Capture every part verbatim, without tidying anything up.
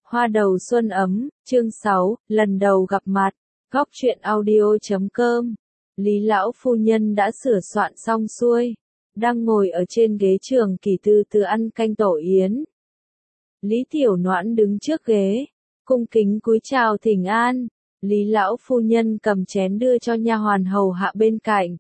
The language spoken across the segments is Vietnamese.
Hoa đầu xuân ấm, chương sáu, lần đầu gặp mặt, góc truyện audio chấm com. Lý lão phu nhân đã sửa soạn xong xuôi, đang ngồi ở trên ghế trường kỳ từ từ ăn canh tổ yến. Lý tiểu noãn đứng trước ghế, cung kính cúi chào thỉnh an. Lý lão phu nhân cầm chén đưa cho nha hoàn hầu hạ bên cạnh.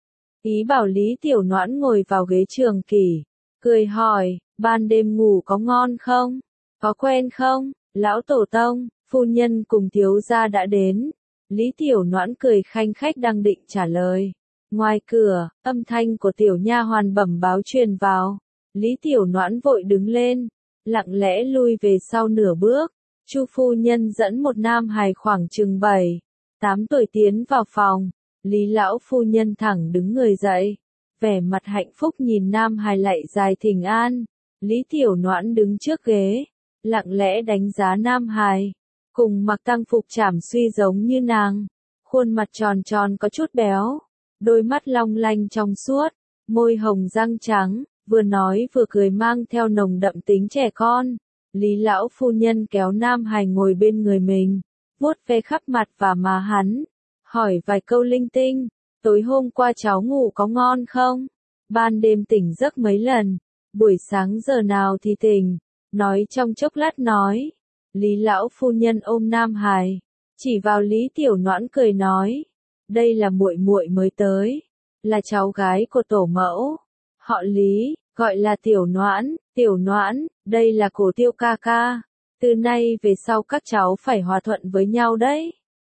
Ý bảo Lý tiểu noãn ngồi vào ghế trường kỳ, cười hỏi, ban đêm ngủ có ngon không? Có quen không? Lão tổ tông, phu nhân cùng thiếu gia đã đến. Lý tiểu noãn cười khanh khách đang định trả lời. Ngoài cửa, âm thanh của tiểu nha hoàn bẩm báo truyền vào. Lý tiểu noãn vội đứng lên, lặng lẽ lui về sau nửa bước. Chu phu nhân dẫn một nam hài khoảng chừng bảy, tám tuổi tiến vào phòng. Lý lão phu nhân thẳng đứng người dậy, vẻ mặt hạnh phúc nhìn nam hài lạy dài thỉnh an. Lý tiểu noãn đứng trước ghế, lặng lẽ đánh giá nam hài, cùng mặc tang phục trảm suy giống như nàng, khuôn mặt tròn tròn có chút béo, đôi mắt long lanh trong suốt, môi hồng răng trắng, vừa nói vừa cười mang theo nồng đậm tính trẻ con. Lý lão phu nhân kéo nam hài ngồi bên người mình, vuốt ve khắp mặt và má hắn, hỏi vài câu linh tinh, tối hôm qua cháu ngủ có ngon không? Ban đêm tỉnh giấc mấy lần, buổi sáng giờ nào thì tỉnh? Nói trong chốc lát nói. Lý lão phu nhân ôm nam hài, chỉ vào Lý tiểu noãn cười nói, đây là muội muội mới tới, là cháu gái của tổ mẫu, họ Lý, gọi là tiểu noãn. Tiểu noãn, đây là Cổ Tiêu ca ca, từ nay về sau các cháu phải hòa thuận với nhau đấy.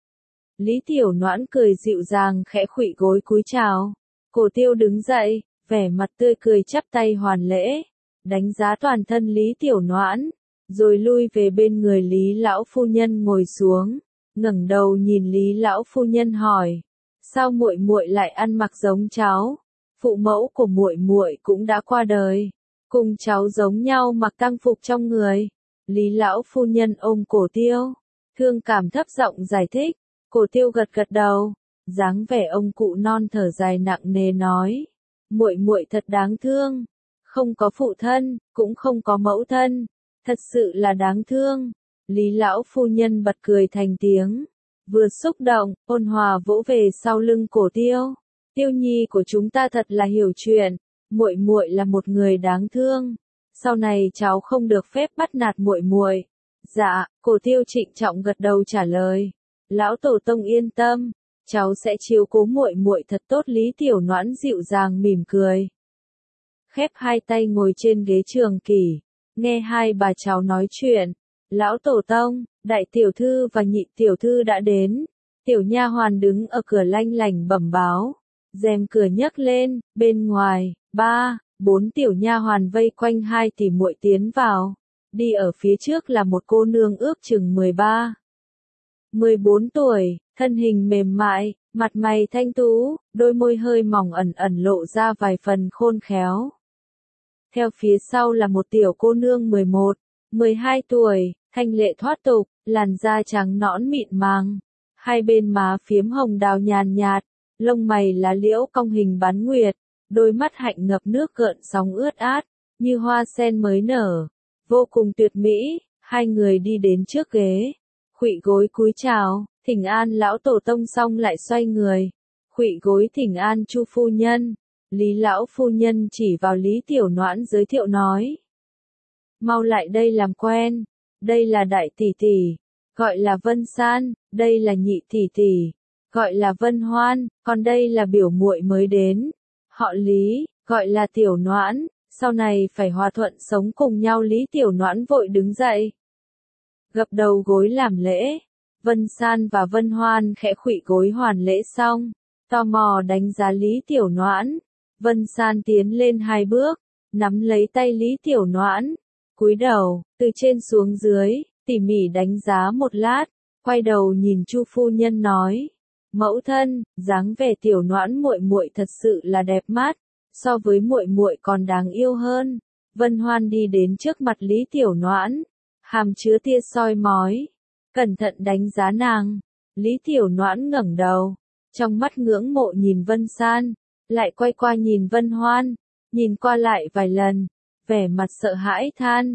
Lý tiểu noãn cười dịu dàng khẽ khuỵu gối cúi chào. Cổ Tiêu đứng dậy, vẻ mặt tươi cười chắp tay hoàn lễ, đánh giá toàn thân Lý tiểu noãn, rồi lui về bên người Lý lão phu nhân ngồi xuống, ngẩng đầu nhìn Lý lão phu nhân hỏi, sao muội muội lại ăn mặc giống cháu? Phụ mẫu của muội muội cũng đã qua đời, cùng cháu giống nhau mặc tang phục trong người. Lý lão phu nhân ôm Cổ Tiêu, thương cảm thấp giọng giải thích. Cổ Tiêu gật gật đầu, dáng vẻ ông cụ non thở dài nặng nề nói, muội muội thật đáng thương, không có phụ thân, cũng không có mẫu thân, thật sự là đáng thương. Lý lão phu nhân bật cười thành tiếng, vừa xúc động, ôn hòa vỗ về sau lưng Cổ Tiêu. Tiêu nhi của chúng ta thật là hiểu chuyện, muội muội là một người đáng thương, sau này cháu không được phép bắt nạt muội muội. Dạ, Cổ Tiêu trịnh trọng gật đầu trả lời. Lão tổ tông yên tâm, cháu sẽ chiếu cố muội muội thật tốt. Lý tiểu noãn dịu dàng mỉm cười, khép hai tay ngồi trên ghế trường kỷ, nghe hai bà cháu nói chuyện. Lão tổ tông, đại tiểu thư và nhị tiểu thư đã đến. Tiểu nha hoàn đứng ở cửa lanh lảnh bẩm báo. Rèm cửa nhấc lên, bên ngoài, ba, bốn tiểu nha hoàn vây quanh hai tỷ muội tiến vào. Đi ở phía trước là một cô nương ước chừng mười ba, mười bốn tuổi, thân hình mềm mại, mặt mày thanh tú, đôi môi hơi mỏng ẩn ẩn lộ ra vài phần khôn khéo. Theo phía sau là một tiểu cô nương mười một, mười hai tuổi, thanh lệ thoát tục, làn da trắng nõn mịn màng, hai bên má phiếm hồng đào nhàn nhạt, lông mày lá liễu cong hình bán nguyệt, đôi mắt hạnh ngập nước gợn sóng ướt át, như hoa sen mới nở, vô cùng tuyệt mỹ. Hai người đi đến trước ghế, khuỵu gối cúi chào, thỉnh an lão tổ tông xong lại xoay người, khuỵu gối thỉnh an Chu phu nhân. Lý lão phu nhân chỉ vào Lý tiểu noãn giới thiệu nói, mau lại đây làm quen, đây là đại tỷ tỷ, gọi là Vân San, đây là nhị tỷ tỷ, gọi là Vân Hoan, còn đây là biểu muội mới đến, họ Lý, gọi là tiểu noãn, sau này phải hòa thuận sống cùng nhau. Lý tiểu noãn vội đứng dậy, gập đầu gối làm lễ. Vân San và Vân Hoan khẽ khuỵu gối hoàn lễ xong, tò mò đánh giá Lý tiểu noãn. Vân San tiến lên hai bước, nắm lấy tay Lý tiểu noãn, cúi đầu, từ trên xuống dưới, tỉ mỉ đánh giá một lát, quay đầu nhìn Chu phu nhân nói, mẫu thân, dáng vẻ tiểu noãn muội muội thật sự là đẹp mắt, so với muội muội còn đáng yêu hơn. Vân Hoan đi đến trước mặt Lý tiểu noãn, hàm chứa tia soi mói, cẩn thận đánh giá nàng. Lý tiểu noãn ngẩng đầu, trong mắt ngưỡng mộ nhìn Vân San, lại quay qua nhìn Vân Hoan, nhìn qua lại vài lần, vẻ mặt sợ hãi than,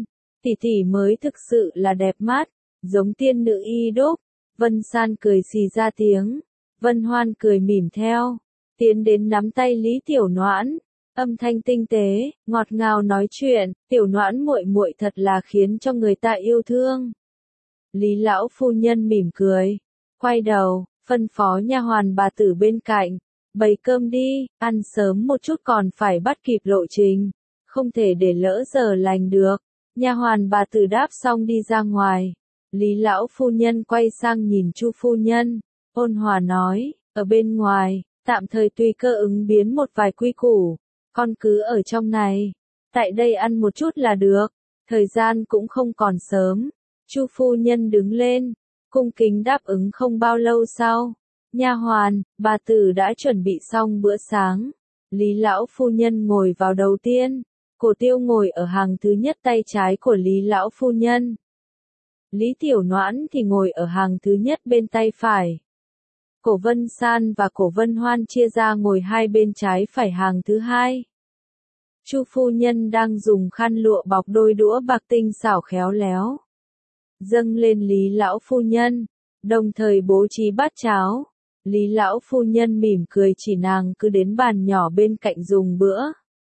tỷ tỷ mới thực sự là đẹp mắt, giống tiên nữ y đúc. Vân San cười xì ra tiếng, Vân Hoan cười mỉm theo, tiến đến nắm tay Lý Tiểu Noãn, âm thanh tinh tế, ngọt ngào nói chuyện, Tiểu Noãn muội muội thật là khiến cho người ta yêu thương. Lý lão phu nhân mỉm cười, quay đầu, phân phó nha hoàn bà tử bên cạnh, bày cơm đi, ăn sớm một chút còn phải bắt kịp lộ trình, không thể để lỡ giờ lành được. Nha hoàn bà tử đáp xong đi ra ngoài. Lý lão phu nhân quay sang nhìn Chu phu nhân, ôn hòa nói, ở bên ngoài, tạm thời tùy cơ ứng biến một vài quy củ, con cứ ở trong này, tại đây ăn một chút là được, thời gian cũng không còn sớm. Chu phu nhân đứng lên, cung kính đáp ứng. Không bao lâu sau, nha hoàn, bà tử đã chuẩn bị xong bữa sáng. Lý lão phu nhân ngồi vào đầu tiên, Cổ Tiêu ngồi ở hàng thứ nhất tay trái của Lý lão phu nhân. Lý Tiểu Noãn thì ngồi ở hàng thứ nhất bên tay phải. Cổ Vân San và Cổ Vân Hoan chia ra ngồi hai bên trái phải hàng thứ hai. Chu phu nhân đang dùng khăn lụa bọc đôi đũa bạc tinh xảo khéo léo, dâng lên Lý lão phu nhân, đồng thời bố trí bát cháo. Lý lão phu nhân mỉm cười chỉ nàng cứ đến bàn nhỏ bên cạnh dùng bữa.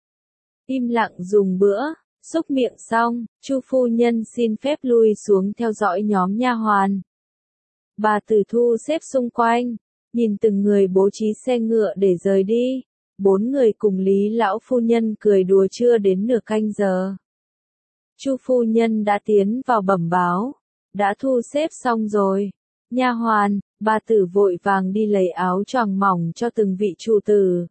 Im lặng dùng bữa, xúc miệng xong, Chu phu nhân xin phép lui xuống theo dõi nhóm nha hoàn. Bà tử thu xếp xung quanh, nhìn từng người bố trí xe ngựa để rời đi. Bốn người cùng Lý lão phu nhân cười đùa chưa đến nửa canh giờ. Chu phu nhân đã tiến vào bẩm báo, đã thu xếp xong rồi. Nha hoàn, bà tử vội vàng đi lấy áo choàng mỏng cho từng vị chủ tử.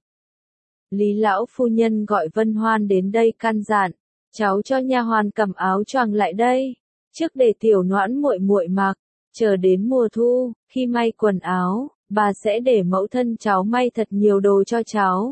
Lý lão phu nhân gọi Vân Hoan đến đây căn dặn, cháu cho nha hoàn cầm áo choàng lại đây, trước để Tiểu Noãn muội muội mặc, chờ đến mùa thu, khi may quần áo, bà sẽ để mẫu thân cháu may thật nhiều đồ cho cháu.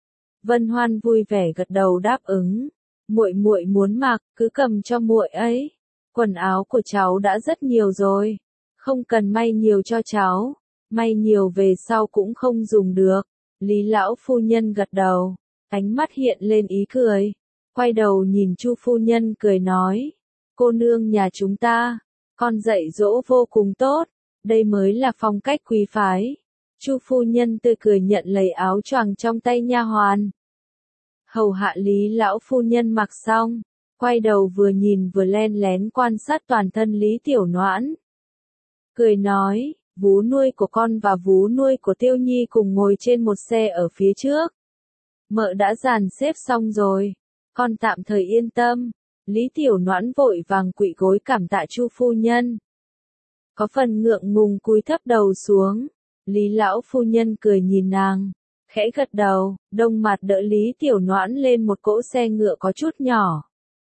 Vân Hoan vui vẻ gật đầu đáp ứng, muội muội muốn mặc, cứ cầm cho muội ấy. Quần áo của cháu đã rất nhiều rồi, không cần may nhiều cho cháu, may nhiều về sau cũng không dùng được. Lý lão phu nhân gật đầu, ánh mắt hiện lên ý cười, quay đầu nhìn Chu phu nhân cười nói, cô nương nhà chúng ta, con dạy dỗ vô cùng tốt, đây mới là phong cách quý phái. Chu phu nhân tươi cười nhận lấy áo choàng trong tay nha hoàn. Hầu hạ Lý lão phu nhân mặc xong, quay đầu vừa nhìn vừa len lén quan sát toàn thân Lý Tiểu Noãn. Cười nói, vú nuôi của con và vú nuôi của Tiêu Nhi cùng ngồi trên một xe ở phía trước. Mợ đã dàn xếp xong rồi, con tạm thời yên tâm. Lý Tiểu Noãn vội vàng quỵ gối cảm tạ Chu phu nhân. Có phần ngượng ngùng cúi thấp đầu xuống, Lý lão phu nhân cười nhìn nàng, khẽ gật đầu, đông mặt đỡ Lý Tiểu Noãn lên một cỗ xe ngựa có chút nhỏ.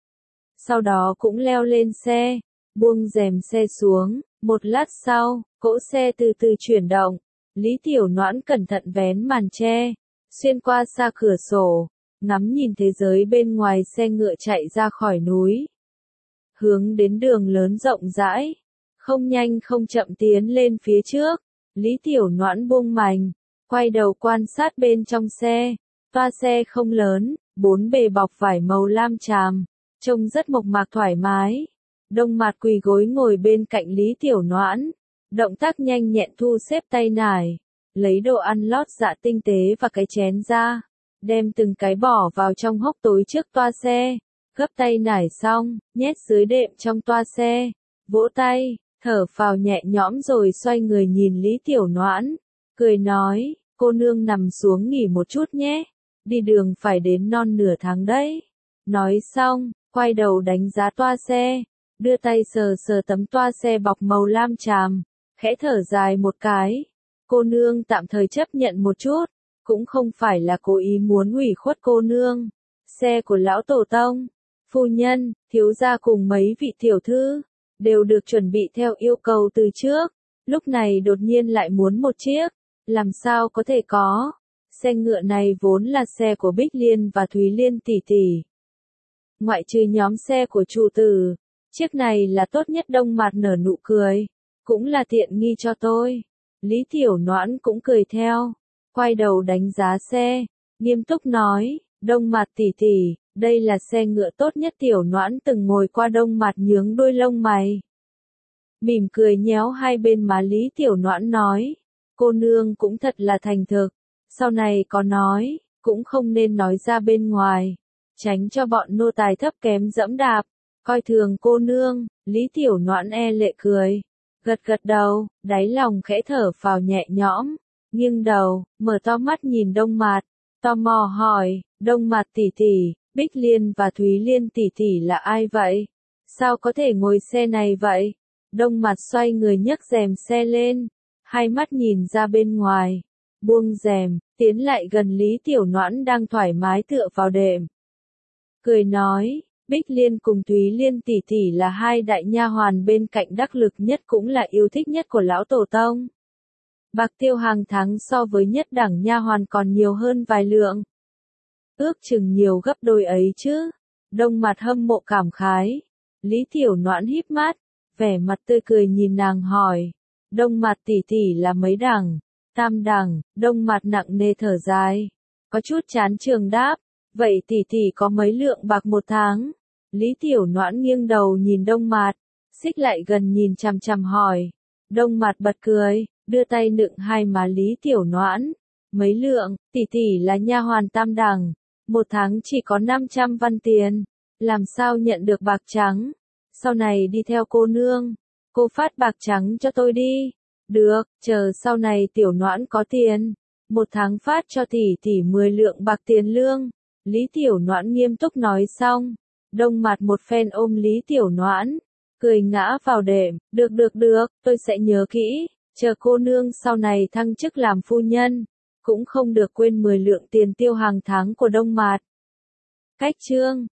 Sau đó cũng leo lên xe, buông rèm xe xuống, một lát sau, cỗ xe từ từ chuyển động, Lý Tiểu Noãn cẩn thận vén màn che, xuyên qua xa cửa sổ, ngắm nhìn thế giới bên ngoài. Xe ngựa chạy ra khỏi núi, hướng đến đường lớn rộng rãi, không nhanh không chậm tiến lên phía trước. Lý Tiểu Noãn buông mành, quay đầu quan sát bên trong xe, toa xe không lớn, bốn bề bọc vải màu lam chàm, trông rất mộc mạc thoải mái. Đông Mạt quỳ gối ngồi bên cạnh Lý Tiểu Noãn, động tác nhanh nhẹn thu xếp tay nải, lấy đồ ăn lót dạ tinh tế và cái chén ra, đem từng cái bỏ vào trong hốc tối trước toa xe, gấp tay nải xong, nhét dưới đệm trong toa xe, vỗ tay, thở phào nhẹ nhõm rồi xoay người nhìn Lý Tiểu Noãn, cười nói, cô nương nằm xuống nghỉ một chút nhé, đi đường phải đến non nửa tháng đấy. Nói xong, quay đầu đánh giá toa xe, đưa tay sờ sờ tấm toa xe bọc màu lam chàm, khẽ thở dài một cái. Cô nương tạm thời chấp nhận một chút, cũng không phải là cố ý muốn ủy khuất cô nương. Xe của lão tổ tông, phu nhân, thiếu gia cùng mấy vị tiểu thư, đều được chuẩn bị theo yêu cầu từ trước. Lúc này đột nhiên lại muốn một chiếc, làm sao có thể có. Xe ngựa này vốn là xe của Bích Liên và Thúy Liên tỷ tỷ. Ngoại trừ nhóm xe của chủ tử, chiếc này là tốt nhất. Đông Mạt nở nụ cười, cũng là tiện nghi cho tôi. Lý Tiểu Noãn cũng cười theo, quay đầu đánh giá xe, nghiêm túc nói, Đông Mạt tỷ tỷ, Đây là xe ngựa tốt nhất Tiểu Noãn từng ngồi qua. Đông Mặt nhướng đôi lông mày. Mỉm cười nhéo hai bên má Lý Tiểu Noãn nói. Cô nương cũng thật là thành thực. Sau này có nói, cũng không nên nói ra bên ngoài. Tránh cho bọn nô tài thấp kém dẫm đạp. Coi thường cô nương, Lý Tiểu Noãn e lệ cười. Gật gật đầu, đáy lòng khẽ thở phào nhẹ nhõm. Nghiêng đầu, mở to mắt nhìn Đông Mạt. Tò mò hỏi, Đông Mạt tỷ tỷ, Bích Liên và Thúy Liên tỷ tỷ là ai vậy? Sao có thể ngồi xe này vậy? Đông Mạt xoay người nhấc rèm xe lên. Hai mắt nhìn ra bên ngoài. Buông rèm, tiến lại gần Lý Tiểu Noãn đang thoải mái tựa vào đệm. Cười nói, Bích Liên cùng Thúy Liên tỷ tỷ là hai đại nha hoàn bên cạnh đắc lực nhất cũng là yêu thích nhất của lão tổ tông. Bạc tiêu hàng tháng so với nhất đẳng nha hoàn còn nhiều hơn vài lượng. Ước chừng nhiều gấp đôi ấy chứ. Đông Mặt hâm mộ cảm khái. Lý Tiểu Noãn híp mắt, vẻ mặt tươi cười nhìn nàng hỏi. Đông Mặt tỷ tỷ là mấy đẳng? Tam đẳng. Đông Mặt nặng nề thở dài. Có chút chán trường đáp. Vậy tỷ tỷ có mấy lượng bạc một tháng? Lý Tiểu Noãn nghiêng đầu nhìn Đông Mặt, xích lại gần nhìn chằm chằm hỏi. Đông Mặt bật cười, đưa tay nựng hai má Lý Tiểu Noãn. Mấy lượng, tỷ tỷ là nha hoàn tam đẳng, một tháng chỉ có năm trăm văn tiền, làm sao nhận được bạc trắng? Sau này đi theo cô nương, cô phát bạc trắng cho tôi đi. Được, chờ sau này Tiểu Noãn có tiền, một tháng phát cho tỷ tỷ mười lượng bạc tiền lương. Lý Tiểu Noãn nghiêm túc nói xong. Đông Mặt một phen ôm Lý Tiểu Noãn, cười ngã vào đệm. Được được được, tôi sẽ nhớ kỹ, chờ cô nương sau này thăng chức làm phu nhân, cũng không được quên mười lượng tiền tiêu hàng tháng của Đông Mặt. Cách chương